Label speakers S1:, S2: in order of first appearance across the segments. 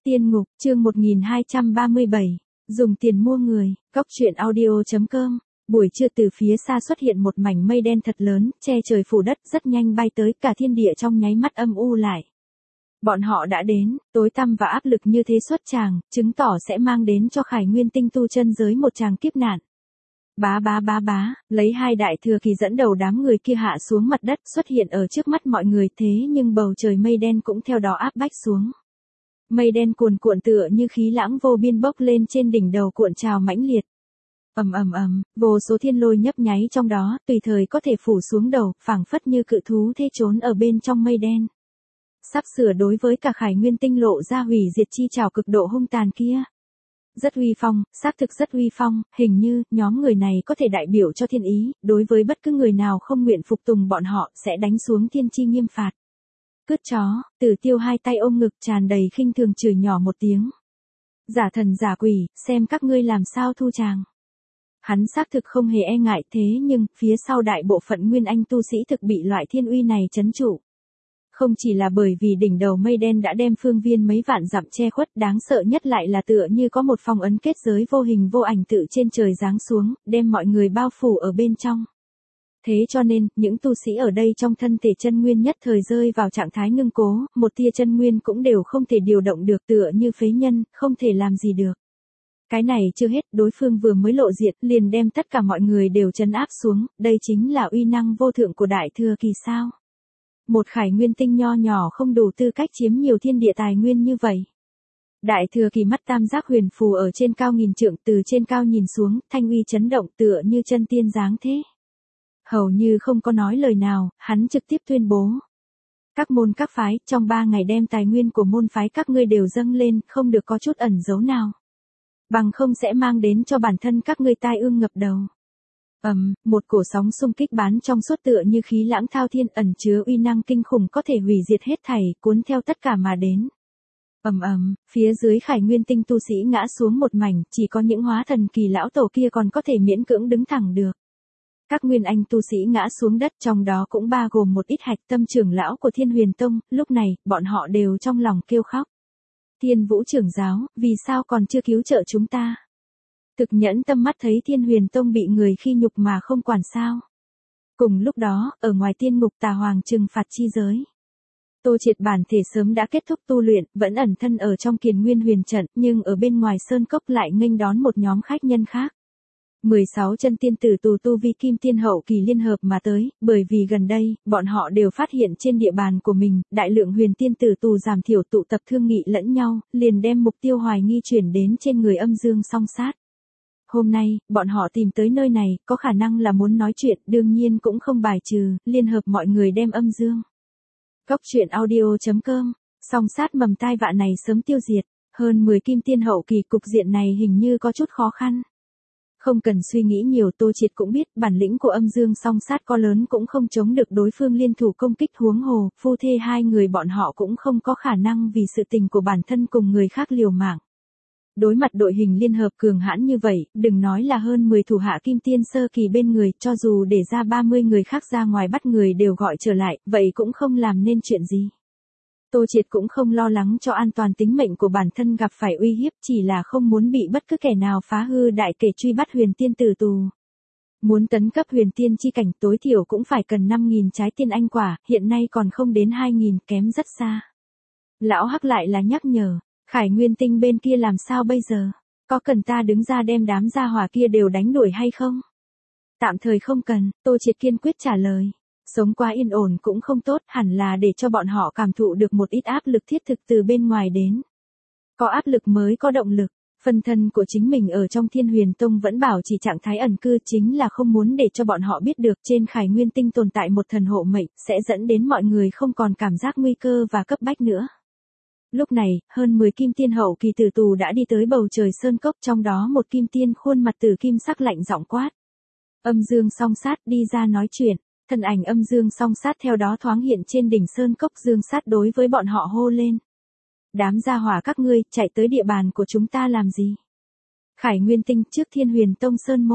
S1: Tiên ngục, chương 1237, dùng tiền mua người, Cóc truyện audio.com. Buổi trưa từ phía xa xuất hiện một mảnh mây đen thật lớn, che trời phủ đất, rất nhanh bay tới, cả thiên địa trong nháy mắt âm u lại. Bọn họ đã đến, tối tăm và áp lực như thế xuất tràng, chứng tỏ sẽ mang đến cho Khải Nguyên Tinh tu chân giới một tràng kiếp nạn. Bá, lấy hai đại thừa kỳ dẫn đầu đám người kia hạ xuống mặt đất, xuất hiện ở trước mắt mọi người, thế nhưng bầu trời mây đen cũng theo đó áp bách xuống. Mây đen cuồn cuộn tựa như khí lãng vô biên bốc lên trên đỉnh đầu cuộn trào mãnh liệt. Vô số thiên lôi nhấp nháy trong đó, tùy thời có thể phủ xuống đầu, phảng phất như cự thú thê trốn ở bên trong mây đen. Sắp sửa đối với cả Khải Nguyên Tinh lộ ra hủy diệt chi trảo cực độ hung tàn kia. Rất uy phong, xác thực rất uy phong, hình như, nhóm người này có thể đại biểu cho thiên ý, đối với bất cứ người nào không nguyện phục tùng bọn họ, sẽ đánh xuống thiên chi nghiêm phạt. Cướp chó, Tử Tiêu hai tay ôm ngực tràn đầy khinh thường chửi nhỏ một tiếng. Giả thần giả quỷ, xem các ngươi làm sao thu chàng. Hắn xác thực không hề e ngại, thế nhưng, phía sau đại bộ phận nguyên anh tu sĩ thực bị loại thiên uy này trấn trụ. Không chỉ là bởi vì đỉnh đầu mây đen đã đem phương viên mấy vạn dặm che khuất, đáng sợ nhất lại là tựa như có một phong ấn kết giới vô hình vô ảnh tự trên trời giáng xuống, đem mọi người bao phủ ở bên trong. Thế cho nên, những tu sĩ ở đây trong thân thể chân nguyên nhất thời rơi vào trạng thái ngưng cố, một tia chân nguyên cũng đều không thể điều động được, tựa như phế nhân, không thể làm gì được. Cái này chưa hết, đối phương vừa mới lộ diện, liền đem tất cả mọi người đều trấn áp xuống, đây chính là uy năng vô thượng của đại thừa kỳ sao. Một Khải Nguyên Tinh nho nhỏ không đủ tư cách chiếm nhiều thiên địa tài nguyên như vậy. Đại thừa kỳ mắt tam giác huyền phù ở trên cao nghìn trượng, từ trên cao nhìn xuống, thanh uy chấn động tựa như chân tiên dáng thế. Hầu như không có nói lời nào, hắn trực tiếp tuyên bố. Các môn các phái, trong 3 ngày đem tài nguyên của môn phái các ngươi đều dâng lên, không được có chút ẩn giấu nào. Bằng không sẽ mang đến cho bản thân các ngươi tai ương ngập đầu. Một cổ sóng xung kích bán trong suốt tựa như khí lãng thao thiên, ẩn chứa uy năng kinh khủng có thể hủy diệt hết thảy, cuốn theo tất cả mà đến. Phía dưới Khải Nguyên Tinh tu sĩ ngã xuống một mảnh, chỉ có những hóa thần kỳ lão tổ kia còn có thể miễn cưỡng đứng thẳng được. Các nguyên anh tu sĩ ngã xuống đất, trong đó cũng bao gồm một ít hạch tâm trưởng lão của Thiên Huyền Tông, lúc này, bọn họ đều trong lòng kêu khóc. Thiên Vũ trưởng giáo, vì sao còn chưa cứu trợ chúng ta? Thực nhẫn tâm mắt thấy Thiên Huyền Tông bị người khi nhục mà không quản sao. Cùng lúc đó, ở ngoài tiên ngục Tà Hoàng trừng phạt chi giới. Tô Triệt bản thể sớm đã kết thúc tu luyện, vẫn ẩn thân ở trong Kiền Nguyên Huyền trận, nhưng ở bên ngoài sơn cốc lại nghênh đón một nhóm khách nhân khác. 16 chân tiên tử tu vi kim tiên hậu kỳ liên hợp mà tới, bởi vì gần đây, bọn họ đều phát hiện trên địa bàn của mình, đại lượng huyền tiên tử giảm thiểu tụ tập thương nghị lẫn nhau, liền đem mục tiêu hoài nghi chuyển đến trên người Âm Dương Song Sát. Hôm nay, bọn họ tìm tới nơi này, có khả năng là muốn nói chuyện, đương nhiên cũng không bài trừ, liên hợp mọi người đem Âm Dương. Cóc truyện audio.com, Song Sát mầm tai vạ này sớm tiêu diệt, hơn 10 kim tiên hậu kỳ, cục diện này hình như có chút khó khăn. Không cần suy nghĩ nhiều, Tô Triệt cũng biết, bản lĩnh của Âm Dương Song Sát có lớn cũng không chống được đối phương liên thủ công kích, huống hồ, phu thê hai người bọn họ cũng không có khả năng vì sự tình của bản thân cùng người khác liều mạng. Đối mặt đội hình liên hợp cường hãn như vậy, đừng nói là hơn 10 thủ hạ kim tiên sơ kỳ bên người, cho dù để ra 30 người khác ra ngoài bắt người đều gọi trở lại, vậy cũng không làm nên chuyện gì. Tô Triệt cũng không lo lắng cho an toàn tính mệnh của bản thân gặp phải uy hiếp, chỉ là không muốn bị bất cứ kẻ nào phá hư đại kể truy bắt huyền tiên tử tù. Muốn tấn cấp huyền tiên chi cảnh tối thiểu cũng phải cần 5.000 trái tiên anh quả, hiện nay còn không đến 2.000, kém rất xa. Lão Hắc lại là nhắc nhở, Khải Nguyên Tinh bên kia làm sao bây giờ? Có cần ta đứng ra đem đám gia hỏa kia đều đánh đuổi hay không? Tạm thời không cần, Tô Triệt kiên quyết trả lời. Sống quá yên ổn cũng không tốt, hẳn là để cho bọn họ cảm thụ được một ít áp lực thiết thực từ bên ngoài đến. Có áp lực mới có động lực, phân thân của chính mình ở trong Thiên Huyền Tông vẫn bảo trì trạng thái ẩn cư, chính là không muốn để cho bọn họ biết được trên Khải Nguyên Tinh tồn tại một thần hộ mệnh, sẽ dẫn đến mọi người không còn cảm giác nguy cơ và cấp bách nữa. Lúc này, hơn 10 kim tiên hậu kỳ tử tù đã đi tới bầu trời sơn cốc, trong đó một kim tiên khuôn mặt tử kim sắc lạnh giọng quát. Âm Dương Song Sát đi ra nói chuyện. Thân ảnh Âm Dương Song Sát theo đó thoáng hiện trên đỉnh sơn cốc, Dương Sát đối với bọn họ hô lên. Đám gia hỏa các ngươi, chạy tới địa bàn của chúng ta làm gì? Khải Nguyên Tinh trước Thiên Huyền Tông sơn môn.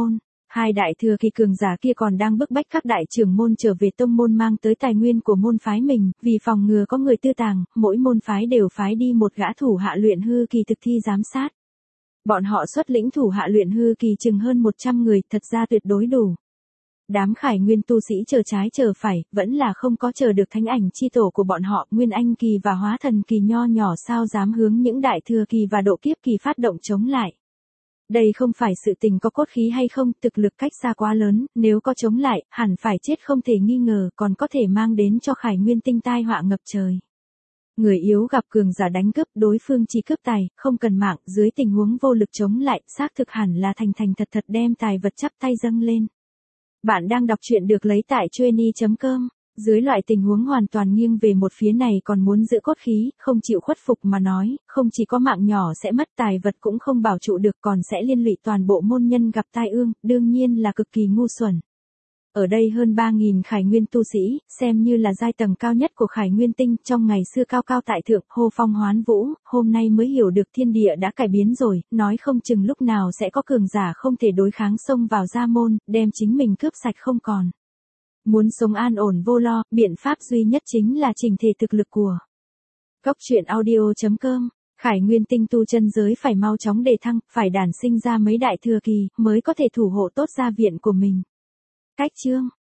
S1: Hai đại thừa kỳ cường giả kia còn đang bức bách các đại trưởng môn trở về tông môn mang tới tài nguyên của môn phái mình, vì phòng ngừa có người tư tàng, mỗi môn phái đều phái đi một gã thủ hạ luyện hư kỳ thực thi giám sát. Bọn họ xuất lĩnh thủ hạ luyện hư kỳ chừng hơn 100 người, thật ra tuyệt đối đủ. Đám Khải Nguyên tu sĩ chờ trái chờ phải, vẫn là không có chờ được thánh ảnh chi tổ của bọn họ, Nguyên Anh kỳ và Hóa Thần kỳ nho nhỏ sao dám hướng những đại thừa kỳ và độ kiếp kỳ phát động chống lại. Đây không phải sự tình có cốt khí hay không, thực lực cách xa quá lớn, nếu có chống lại, hẳn phải chết không thể nghi ngờ, còn có thể mang đến cho Khải Nguyên tinh tai họa ngập trời. Người yếu gặp cường giả đánh cướp, đối phương chỉ cướp tài, không cần mạng, dưới tình huống vô lực chống lại, xác thực hẳn là thành thành thật thật đem tài vật chắp tay dâng lên. Bạn đang đọc truyện được lấy tại Chueny.com. Dưới loại tình huống hoàn toàn nghiêng về một phía này còn muốn giữ cốt khí, không chịu khuất phục mà nói, không chỉ có mạng nhỏ sẽ mất, tài vật cũng không bảo trụ được, còn sẽ liên lụy toàn bộ môn nhân gặp tai ương, đương nhiên là cực kỳ ngu xuẩn. Ở đây hơn 3.000 Khải Nguyên tu sĩ, xem như là giai tầng cao nhất của Khải Nguyên tinh, trong ngày xưa cao cao tại thượng, hô phong hoán vũ, hôm nay mới hiểu được thiên địa đã cải biến rồi, nói không chừng lúc nào sẽ có cường giả không thể đối kháng xông vào gia môn, đem chính mình cướp sạch không còn. Muốn sống an ổn vô lo, biện pháp duy nhất chính là chỉnh thể thực lực của Cốc truyện audio.com. Khải Nguyên tinh tu chân giới phải mau chóng đề thăng, phải đản sinh ra mấy đại thừa kỳ, mới có thể thủ hộ tốt gia viện của mình. Cách chương